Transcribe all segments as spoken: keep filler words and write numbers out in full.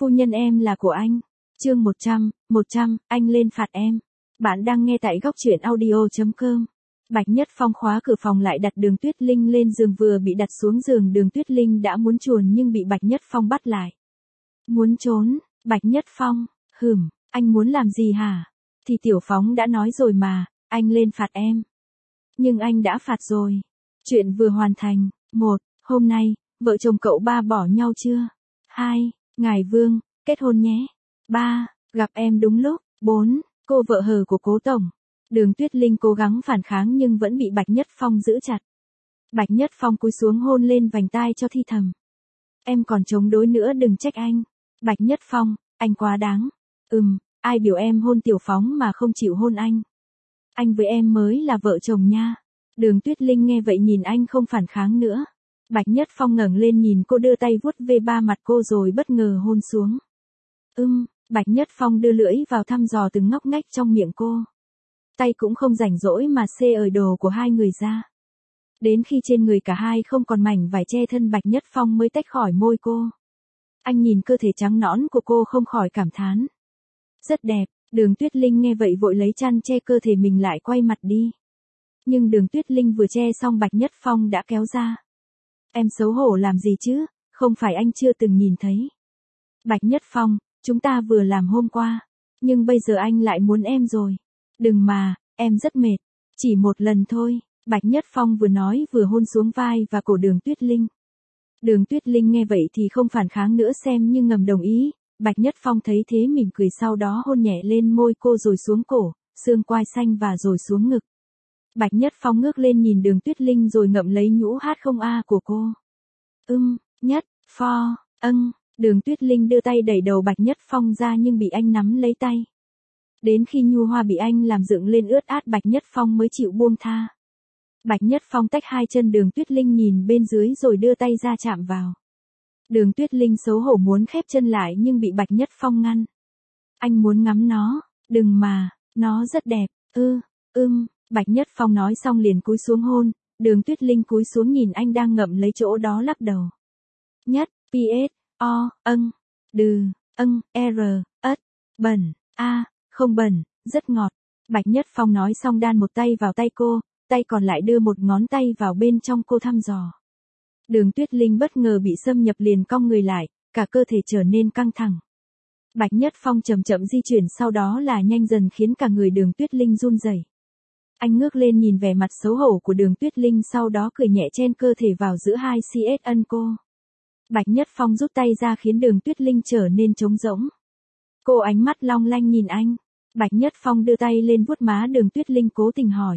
Phu nhân em là của anh. Chương một trăm, một trăm, anh lên phạt em. Bạn đang nghe tại góc truyện audio chấm com. Bạch Nhất Phong khóa cửa phòng lại đặt Đường Tuyết Linh lên giường, vừa bị đặt xuống giường Đường Tuyết Linh đã muốn chuồn nhưng bị Bạch Nhất Phong bắt lại. Muốn trốn, Bạch Nhất Phong, hừm, anh muốn làm gì hả? Thì Tiểu Phóng đã nói rồi mà, anh lên phạt em. Nhưng anh đã phạt rồi. Chuyện vừa hoàn thành. Một, hôm nay, vợ chồng cậu ba bỏ nhau chưa? Hai, ngài Vương, kết hôn nhé. Ba, gặp em đúng lúc. Bốn, cô vợ hờ của cố tổng. Đường Tuyết Linh cố gắng phản kháng nhưng vẫn bị Bạch Nhất Phong giữ chặt. Bạch Nhất Phong cúi xuống hôn lên vành tai cho thi thầm. Em còn chống đối nữa đừng trách anh. Bạch Nhất Phong, anh quá đáng. Ừm, ai biểu em hôn Tiểu Phóng mà không chịu hôn anh. Anh với em mới là vợ chồng nha. Đường Tuyết Linh nghe vậy nhìn anh không phản kháng nữa. Bạch Nhất Phong ngẩng lên nhìn cô, đưa tay vuốt ve ba mặt cô rồi bất ngờ hôn xuống. Ưm, Bạch Nhất Phong đưa lưỡi vào thăm dò từng ngóc ngách trong miệng cô. Tay cũng không rảnh rỗi mà xê ởi đồ của hai người ra. Đến khi trên người cả hai không còn mảnh vải che thân, Bạch Nhất Phong mới tách khỏi môi cô. Anh nhìn cơ thể trắng nõn của cô không khỏi cảm thán. Rất đẹp. Đường Tuyết Linh nghe vậy vội lấy chăn che cơ thể mình lại quay mặt đi. Nhưng Đường Tuyết Linh vừa che xong Bạch Nhất Phong đã kéo ra. Em xấu hổ làm gì chứ, không phải anh chưa từng nhìn thấy. Bạch Nhất Phong, chúng ta vừa làm hôm qua, nhưng bây giờ anh lại muốn em rồi. Đừng mà, em rất mệt, chỉ một lần thôi. Bạch Nhất Phong vừa nói vừa hôn xuống vai và cổ Đường Tuyết Linh. Đường Tuyết Linh nghe vậy thì không phản kháng nữa xem như ngầm đồng ý. Bạch Nhất Phong thấy thế mỉm cười, sau đó hôn nhẹ lên môi cô rồi xuống cổ, xương quai xanh và rồi xuống ngực. Bạch Nhất Phong ngước lên nhìn Đường Tuyết Linh rồi ngậm lấy nhũ hát không a của cô. Ưm, nhất, pho, âng. Đường Tuyết Linh đưa tay đẩy đầu Bạch Nhất Phong ra nhưng bị anh nắm lấy tay. Đến khi nhu hoa bị anh làm dựng lên ướt át, Bạch Nhất Phong mới chịu buông tha. Bạch Nhất Phong tách hai chân Đường Tuyết Linh nhìn bên dưới rồi đưa tay ra chạm vào. Đường Tuyết Linh xấu hổ muốn khép chân lại nhưng bị Bạch Nhất Phong ngăn. Anh muốn ngắm nó, đừng mà, nó rất đẹp, ư, ưm, Bạch Nhất Phong nói xong liền cúi xuống hôn, Đường Tuyết Linh cúi xuống nhìn anh đang ngậm lấy chỗ đó lắc đầu. Nhất, ps, o, âng, đừ, âng, r, ất, bẩn, a, không bẩn, rất ngọt. Bạch Nhất Phong nói xong đan một tay vào tay cô, tay còn lại đưa một ngón tay vào bên trong cô thăm dò. Đường Tuyết Linh bất ngờ bị xâm nhập liền cong người lại, cả cơ thể trở nên căng thẳng. Bạch Nhất Phong chậm chậm di chuyển, sau đó là nhanh dần khiến cả người Đường Tuyết Linh run rẩy. Anh ngước lên nhìn vẻ mặt xấu hổ của Đường Tuyết Linh, sau đó cười nhẹ chen cơ thể vào giữa hai cx ân cô. Bạch Nhất Phong rút tay ra khiến Đường Tuyết Linh trở nên trống rỗng. Cô ánh mắt long lanh nhìn anh. Bạch Nhất Phong đưa tay lên vuốt má Đường Tuyết Linh cố tình hỏi.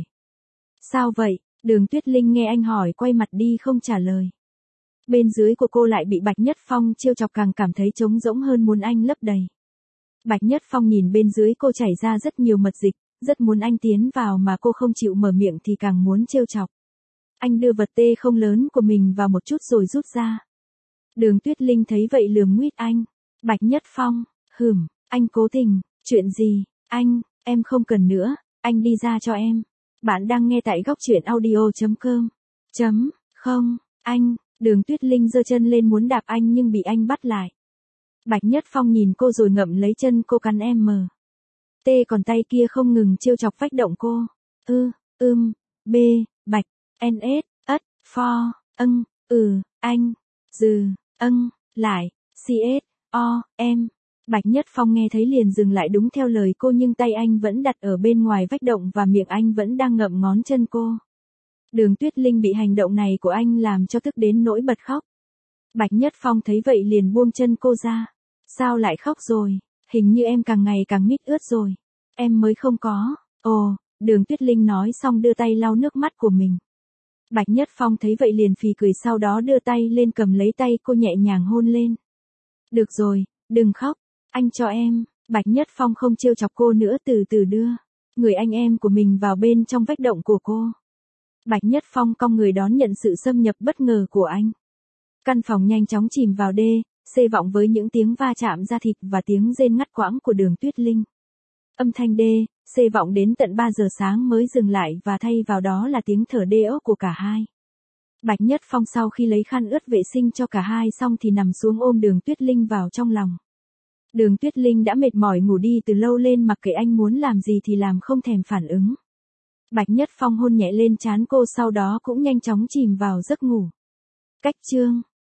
Sao vậy? Đường Tuyết Linh nghe anh hỏi quay mặt đi không trả lời. Bên dưới của cô lại bị Bạch Nhất Phong trêu chọc, càng cảm thấy trống rỗng hơn, muốn anh lấp đầy. Bạch Nhất Phong nhìn bên dưới cô chảy ra rất nhiều mật dịch, rất muốn anh tiến vào mà cô không chịu mở miệng thì càng muốn trêu chọc. Anh đưa vật tê không lớn của mình vào một chút rồi rút ra. Đường Tuyết Linh thấy vậy lườm nguýt anh. Bạch Nhất Phong, hừm, anh cố tình, chuyện gì, anh, em không cần nữa, anh đi ra cho em. Bạn đang nghe tại góc truyện audio chấm com. Chấm, không, anh, Đường Tuyết Linh giơ chân lên muốn đạp anh nhưng bị anh bắt lại. Bạch Nhất Phong nhìn cô rồi ngậm lấy chân cô cắn em mờ. Tê còn tay kia không ngừng trêu chọc phách động cô. Ư, ưm, b, bạch, ns, ất, pho, âng, ừ, anh, dừ, âng, lại, cs, o, em. Bạch Nhất Phong nghe thấy liền dừng lại đúng theo lời cô, nhưng tay anh vẫn đặt ở bên ngoài vách động và miệng anh vẫn đang ngậm ngón chân cô. Đường Tuyết Linh bị hành động này của anh làm cho tức đến nỗi bật khóc. Bạch Nhất Phong thấy vậy liền buông chân cô ra. Sao lại khóc rồi? Hình như em càng ngày càng mít ướt rồi. Em mới không có. Ồ, Đường Tuyết Linh nói xong đưa tay lau nước mắt của mình. Bạch Nhất Phong thấy vậy liền phì cười, sau đó đưa tay lên cầm lấy tay cô nhẹ nhàng hôn lên. Được rồi, đừng khóc, anh cho em. Bạch Nhất Phong không trêu chọc cô nữa, từ từ đưa người anh em của mình vào bên trong vách động của cô. Bạch Nhất Phong cong người đón nhận sự xâm nhập bất ngờ của anh. Căn phòng nhanh chóng chìm vào đê, xê vọng với những tiếng va chạm da thịt và tiếng rên ngắt quãng của Đường Tuyết Linh. Âm thanh đê, xê vọng đến tận ba giờ sáng mới dừng lại và thay vào đó là tiếng thở đê ốc của cả hai. Bạch Nhất Phong sau khi lấy khăn ướt vệ sinh cho cả hai xong thì nằm xuống ôm Đường Tuyết Linh vào trong lòng. Đường Tuyết Linh đã mệt mỏi ngủ đi từ lâu lên, mặc kệ anh muốn làm gì thì làm, không thèm phản ứng. Bạch Nhất Phong hôn nhẹ lên trán cô, sau đó cũng nhanh chóng chìm vào giấc ngủ. Cách chương